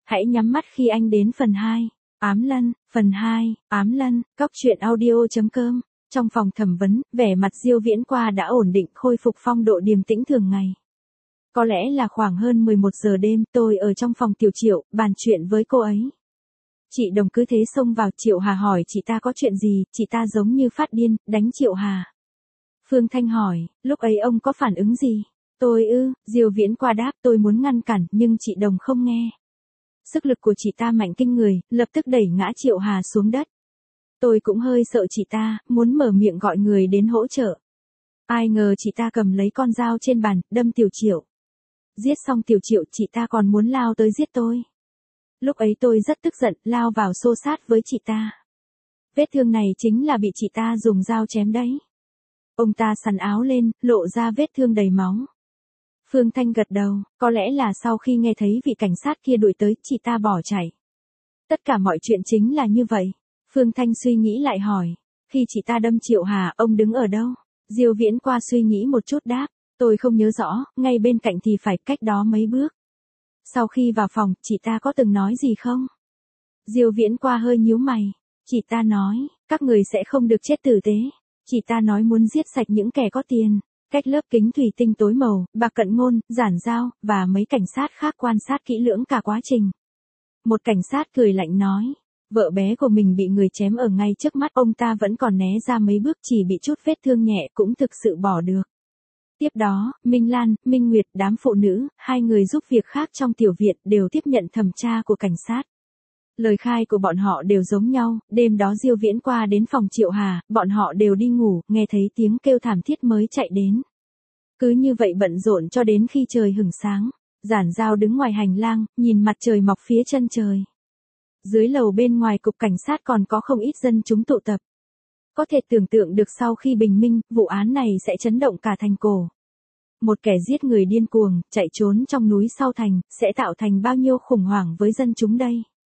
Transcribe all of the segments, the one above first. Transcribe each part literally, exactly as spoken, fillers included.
Hãy nhắm mắt khi anh đến phần hai. Ám Lân, phần hai, Ám Lân, cóc truyện audio.com. Trong phòng thẩm vấn, vẻ mặt Diêu Viễn Qua đã ổn định, khôi phục phong độ điềm tĩnh thường ngày. Có lẽ là khoảng hơn mười một giờ đêm, tôi ở trong phòng Tiểu Triệu, bàn chuyện với cô ấy. Chị Đồng cứ thế xông vào, Triệu Hà hỏi chị ta có chuyện gì, chị ta giống như phát điên, đánh Triệu Hà. Phương Thanh hỏi, lúc ấy ông có phản ứng gì? Tôi ư, Diêu Viễn Qua đáp, tôi muốn ngăn cản, nhưng chị Đồng không nghe. Sức lực của chị ta mạnh kinh người, lập tức đẩy ngã Triệu Hà xuống đất. Tôi cũng hơi sợ chị ta, muốn mở miệng gọi người đến hỗ trợ. Ai ngờ chị ta cầm lấy con dao trên bàn, đâm Tiểu Triệu. Giết xong Tiểu Triệu, chị ta còn muốn lao tới giết tôi. Lúc ấy tôi rất tức giận, lao vào xô sát với chị ta. Vết thương này chính là bị chị ta dùng dao chém đấy. Ông ta xắn áo lên, lộ ra vết thương đầy máu. Phương Thanh gật đầu, có lẽ là sau khi nghe thấy vị cảnh sát kia đuổi tới, chị ta bỏ chạy. Tất cả mọi chuyện chính là như vậy. Phương Thanh suy nghĩ lại hỏi, khi chị ta đâm Triệu Hà, ông đứng ở đâu? Diêu Viễn Qua suy nghĩ một chút đáp, tôi không nhớ rõ, ngay bên cạnh thì phải cách đó mấy bước. Sau khi vào phòng, chị ta có từng nói gì không? Diêu Viễn Qua hơi nhíu mày, chị ta nói, các người sẽ không được chết tử tế. Chị ta nói muốn giết sạch những kẻ có tiền. Cách lớp kính thủy tinh tối màu, Bạc Cận Ngôn, Giản Giao, và mấy cảnh sát khác quan sát kỹ lưỡng cả quá trình. Một cảnh sát cười lạnh nói, vợ bé của mình bị người chém ở ngay trước mắt, ông ta vẫn còn né ra mấy bước, chỉ bị chút vết thương nhẹ cũng thực sự bỏ được. Tiếp đó, Minh Lan, Minh Nguyệt, đám phụ nữ, hai người giúp việc khác trong tiểu viện đều tiếp nhận thẩm tra của cảnh sát. Lời khai của bọn họ đều giống nhau, đêm đó Diêu Viễn Qua đến phòng Triệu Hà, bọn họ đều đi ngủ, nghe thấy tiếng kêu thảm thiết mới chạy đến. Cứ như vậy bận rộn cho đến khi trời hửng sáng. Giản Giao đứng ngoài hành lang, nhìn mặt trời mọc phía chân trời. Dưới lầu bên ngoài cục cảnh sát còn có không ít dân chúng tụ tập. Có thể tưởng tượng được sau khi bình minh, vụ án này sẽ chấn động cả thành cổ. Một kẻ giết người điên cuồng, chạy trốn trong núi sau thành, sẽ tạo thành bao nhiêu khủng hoảng với dân chúng đây?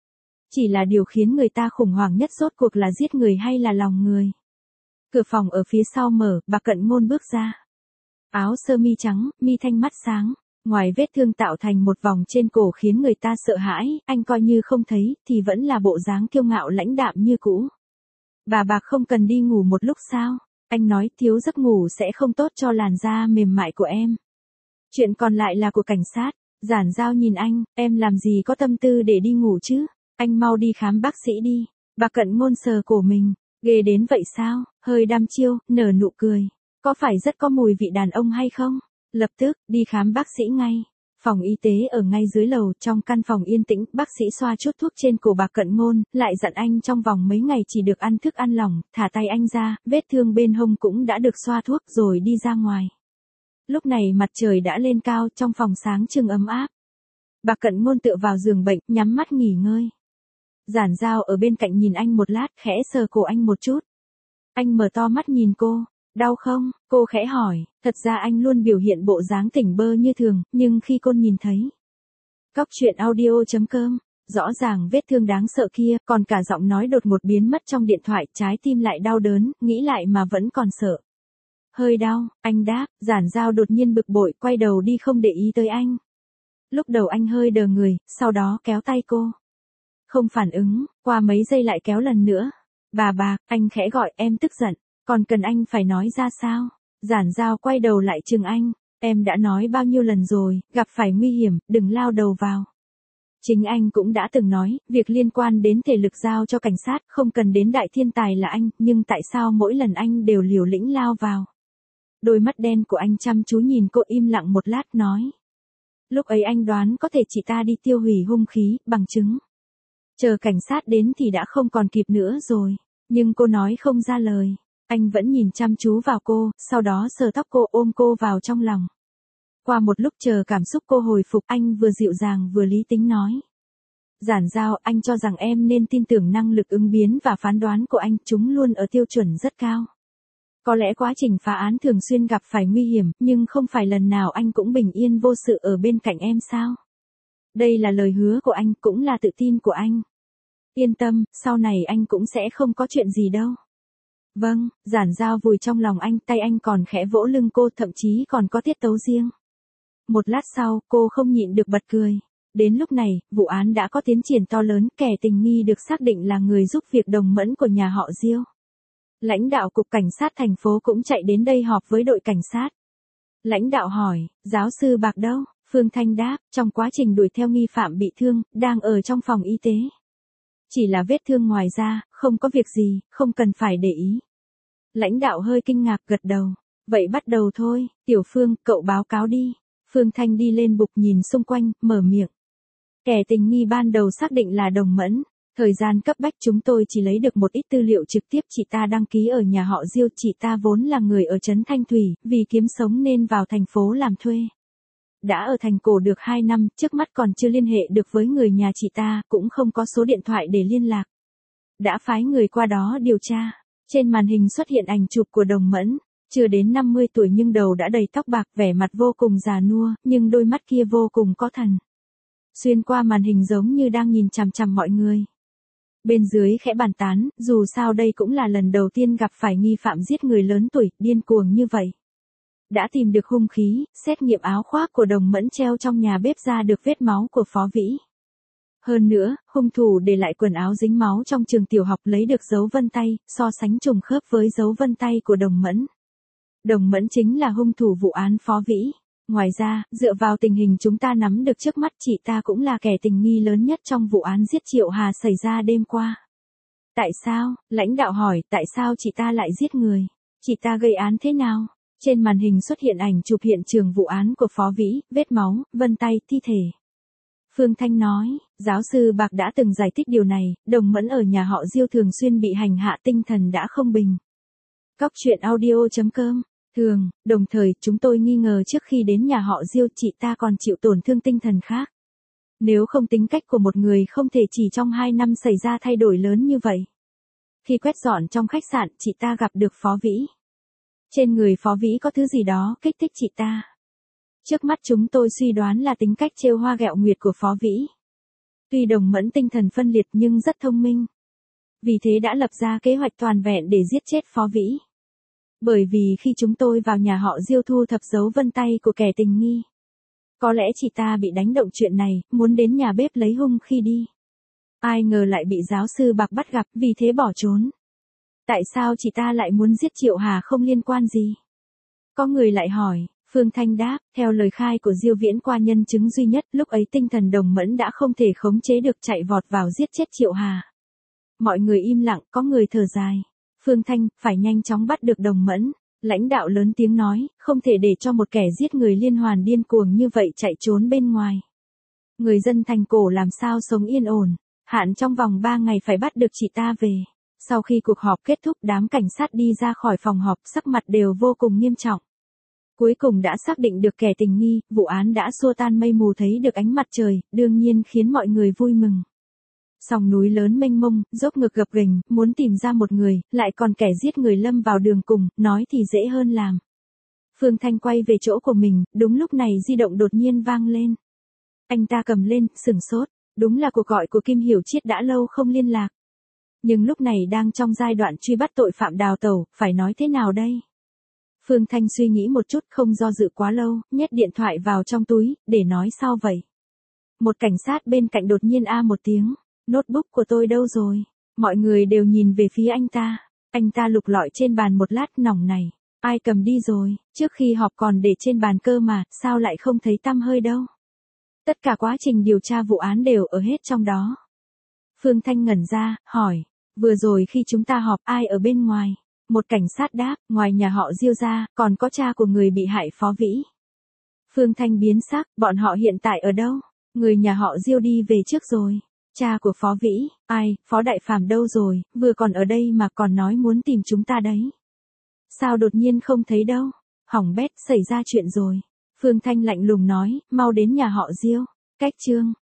Chỉ là điều khiến người ta khủng hoảng nhất rốt cuộc là giết người hay là lòng người. Cửa phòng ở phía sau mở, Bạc Cận Ngôn bước ra. Áo sơ mi trắng, mi thanh mắt sáng, ngoài vết thương tạo thành một vòng trên cổ khiến người ta sợ hãi, anh coi như không thấy, thì vẫn là bộ dáng kiêu ngạo lãnh đạm như cũ. Bà Bạc không cần đi ngủ một lúc sao? Anh nói thiếu giấc ngủ sẽ không tốt cho làn da mềm mại của em. Chuyện còn lại là của cảnh sát. Giản Giao nhìn anh, em làm gì có tâm tư để đi ngủ chứ? Anh mau đi khám bác sĩ đi. Bạc Cận Ngôn sờ cổ mình, ghê đến vậy sao? Hơi đăm chiêu, nở nụ cười. Có phải rất có mùi vị đàn ông hay không? Lập tức, đi khám bác sĩ ngay. Phòng y tế ở ngay dưới lầu, trong căn phòng yên tĩnh, bác sĩ xoa chút thuốc trên cổ Bạc Cận Ngôn, lại dặn anh trong vòng mấy ngày chỉ được ăn thức ăn lỏng, thả tay anh ra, vết thương bên hông cũng đã được xoa thuốc rồi đi ra ngoài. Lúc này mặt trời đã lên cao, trong phòng sáng trưng ấm áp. Bạc Cận Ngôn tựa vào giường bệnh, nhắm mắt nghỉ ngơi. Giản Giao ở bên cạnh nhìn anh một lát, khẽ sờ cổ anh một chút. Anh mở to mắt nhìn cô. Đau không? Cô khẽ hỏi, thật ra anh luôn biểu hiện bộ dáng tỉnh bơ như thường, nhưng khi cô nhìn thấy. Cóc truyện audio.com, rõ ràng vết thương đáng sợ kia, còn cả giọng nói đột ngột biến mất trong điện thoại, trái tim lại đau đớn, nghĩ lại mà vẫn còn sợ. Hơi đau, anh đáp, Giản Giao đột nhiên bực bội, quay đầu đi không để ý tới anh. Lúc đầu anh hơi đờ người, sau đó kéo tay cô. Không phản ứng, qua mấy giây lại kéo lần nữa. Bà Bạc, anh khẽ gọi, em tức giận. Còn cần anh phải nói ra sao? Giản Giao quay đầu lại chừng anh, em đã nói bao nhiêu lần rồi, gặp phải nguy hiểm, đừng lao đầu vào. Chính anh cũng đã từng nói, việc liên quan đến thể lực giao cho cảnh sát, không cần đến đại thiên tài là anh, nhưng tại sao mỗi lần anh đều liều lĩnh lao vào? Đôi mắt đen của anh chăm chú nhìn cô, im lặng một lát nói. Lúc ấy anh đoán có thể chị ta đi tiêu hủy hung khí, bằng chứng. Chờ cảnh sát đến thì đã không còn kịp nữa rồi, nhưng cô nói không ra lời. Anh vẫn nhìn chăm chú vào cô, sau đó sờ tóc cô, ôm cô vào trong lòng. Qua một lúc chờ cảm xúc cô hồi phục, anh vừa dịu dàng vừa lý tính nói. Giản Giao, anh cho rằng em nên tin tưởng năng lực ứng biến và phán đoán của anh, chúng luôn ở tiêu chuẩn rất cao. Có lẽ quá trình phá án thường xuyên gặp phải nguy hiểm, nhưng không phải lần nào anh cũng bình yên vô sự ở bên cạnh em sao? Đây là lời hứa của anh, cũng là tự tin của anh. Yên tâm, sau này anh cũng sẽ không có chuyện gì đâu. Vâng, Giản Giao vùi trong lòng anh, tay anh còn khẽ vỗ lưng cô, thậm chí còn có tiết tấu riêng. Một lát sau, cô không nhịn được bật cười. Đến lúc này, vụ án đã có tiến triển to lớn, kẻ tình nghi được xác định là người giúp việc Đồng Mẫn của nhà họ Diêu. Lãnh đạo cục cảnh sát thành phố cũng chạy đến đây họp với đội cảnh sát. Lãnh đạo hỏi, giáo sư Bạc đâu? Phương Thanh đáp, trong quá trình đuổi theo nghi phạm bị thương, đang ở trong phòng y tế. Chỉ là vết thương ngoài ra, không có việc gì, không cần phải để ý. Lãnh đạo hơi kinh ngạc gật đầu. Vậy bắt đầu thôi, Tiểu Phương, cậu báo cáo đi. Phương Thanh đi lên bục nhìn xung quanh, mở miệng. Kẻ tình nghi ban đầu xác định là Đồng Mẫn. Thời gian cấp bách chúng tôi chỉ lấy được một ít tư liệu trực tiếp, chị ta đăng ký ở nhà họ Diêu, chị ta vốn là người ở trấn Thanh Thủy, vì kiếm sống nên vào thành phố làm thuê. Đã ở thành cổ được hai năm, trước mắt còn chưa liên hệ được với người nhà chị ta, cũng không có số điện thoại để liên lạc. Đã phái người qua đó điều tra. Trên màn hình xuất hiện ảnh chụp của Đồng Mẫn, chưa đến năm mươi tuổi nhưng đầu đã đầy tóc bạc, vẻ mặt vô cùng già nua, nhưng đôi mắt kia vô cùng có thần. Xuyên qua màn hình giống như đang nhìn chằm chằm mọi người. Bên dưới khẽ bàn tán, dù sao đây cũng là lần đầu tiên gặp phải nghi phạm giết người lớn tuổi, điên cuồng như vậy. Đã tìm được hung khí, xét nghiệm áo khoác của Đồng Mẫn treo trong nhà bếp ra được vết máu của Phó Vĩ. Hơn nữa, hung thủ để lại quần áo dính máu trong trường tiểu học, lấy được dấu vân tay, so sánh trùng khớp với dấu vân tay của Đồng Mẫn. Đồng Mẫn chính là hung thủ vụ án Phó Vĩ. Ngoài ra, dựa vào tình hình chúng ta nắm được trước mắt, chị ta cũng là kẻ tình nghi lớn nhất trong vụ án giết Triệu Hà xảy ra đêm qua. Tại sao? Lãnh đạo hỏi, tại sao chị ta lại giết người? Chị ta gây án thế nào? Trên màn hình xuất hiện ảnh chụp hiện trường vụ án của Phó Vĩ, vết máu, vân tay, thi thể. Phương Thanh nói, giáo sư Bạc đã từng giải thích điều này, Đồng Mẫn ở nhà họ Diêu thường xuyên bị hành hạ, tinh thần đã không bình. Cóc truyện audio chấm com. Thường, đồng thời, chúng tôi nghi ngờ trước khi đến nhà họ Diêu chị ta còn chịu tổn thương tinh thần khác. Nếu không tính cách của một người không thể chỉ trong hai năm xảy ra thay đổi lớn như vậy. Khi quét dọn trong khách sạn, chị ta gặp được Phó Vĩ. Trên người Phó Vĩ có thứ gì đó kích thích chị ta. Trước mắt chúng tôi suy đoán là tính cách trêu hoa ghẹo nguyệt của Phó Vĩ. Tuy Đồng Mẫn tinh thần phân liệt nhưng rất thông minh. Vì thế đã lập ra kế hoạch toàn vẹn để giết chết Phó Vĩ. Bởi vì khi chúng tôi vào nhà họ Diêu thu thập dấu vân tay của kẻ tình nghi. Có lẽ chị ta bị đánh động chuyện này, muốn đến nhà bếp lấy hung khí đi. Ai ngờ lại bị giáo sư Bạc bắt gặp, vì thế bỏ trốn. Tại sao chị ta lại muốn giết Triệu Hà không liên quan gì? Có người lại hỏi, Phương Thanh đáp, theo lời khai của Diêu Viễn qua nhân chứng duy nhất, lúc ấy tinh thần Đồng Mẫn đã không thể khống chế được, chạy vọt vào giết chết Triệu Hà. Mọi người im lặng, có người thở dài. Phương Thanh, phải nhanh chóng bắt được Đồng Mẫn. Lãnh đạo lớn tiếng nói, không thể để cho một kẻ giết người liên hoàn điên cuồng như vậy chạy trốn bên ngoài. Người dân thành cổ làm sao sống yên ổn, hạn trong vòng ba ngày phải bắt được chị ta về. Sau khi cuộc họp kết thúc, đám cảnh sát đi ra khỏi phòng họp, sắc mặt đều vô cùng nghiêm trọng. Cuối cùng đã xác định được kẻ tình nghi, vụ án đã xua tan mây mù, thấy được ánh mặt trời, đương nhiên khiến mọi người vui mừng. Sòng núi lớn mênh mông, dốc ngược gập ghềnh, muốn tìm ra một người, lại còn kẻ giết người lâm vào đường cùng, nói thì dễ hơn làm. Phương Thanh quay về chỗ của mình, đúng lúc này di động đột nhiên vang lên. Anh ta cầm lên, sửng sốt, đúng là cuộc gọi của Kim Hiểu Triết, đã lâu không liên lạc. Nhưng lúc này đang trong giai đoạn truy bắt tội phạm đào tẩu, phải nói thế nào đây? Phương Thanh suy nghĩ một chút, không do dự quá lâu, nhét điện thoại vào trong túi, để nói sau vậy. Một cảnh sát bên cạnh đột nhiên a một tiếng. Notebook của tôi đâu rồi? Mọi người đều nhìn về phía anh ta. Anh ta lục lọi trên bàn một lát, nòng này. Ai cầm đi rồi? Trước khi họp còn để trên bàn cơ mà, sao lại không thấy tăm hơi đâu? Tất cả quá trình điều tra vụ án đều ở hết trong đó. Phương Thanh ngẩn ra, hỏi. Vừa rồi khi chúng ta họp, ai ở bên ngoài? Một cảnh sát đáp, ngoài nhà họ Diêu ra, còn có cha của người bị hại Phó Vĩ. Phương Thanh biến sắc, bọn họ hiện tại ở đâu? Người nhà họ Diêu đi về trước rồi. Cha của Phó Vĩ, ai, Phó Đại Phàm đâu rồi, vừa còn ở đây mà còn nói muốn tìm chúng ta đấy. Sao đột nhiên không thấy đâu? Hỏng bét, xảy ra chuyện rồi. Phương Thanh lạnh lùng nói, mau đến nhà họ Diêu. Cách chương.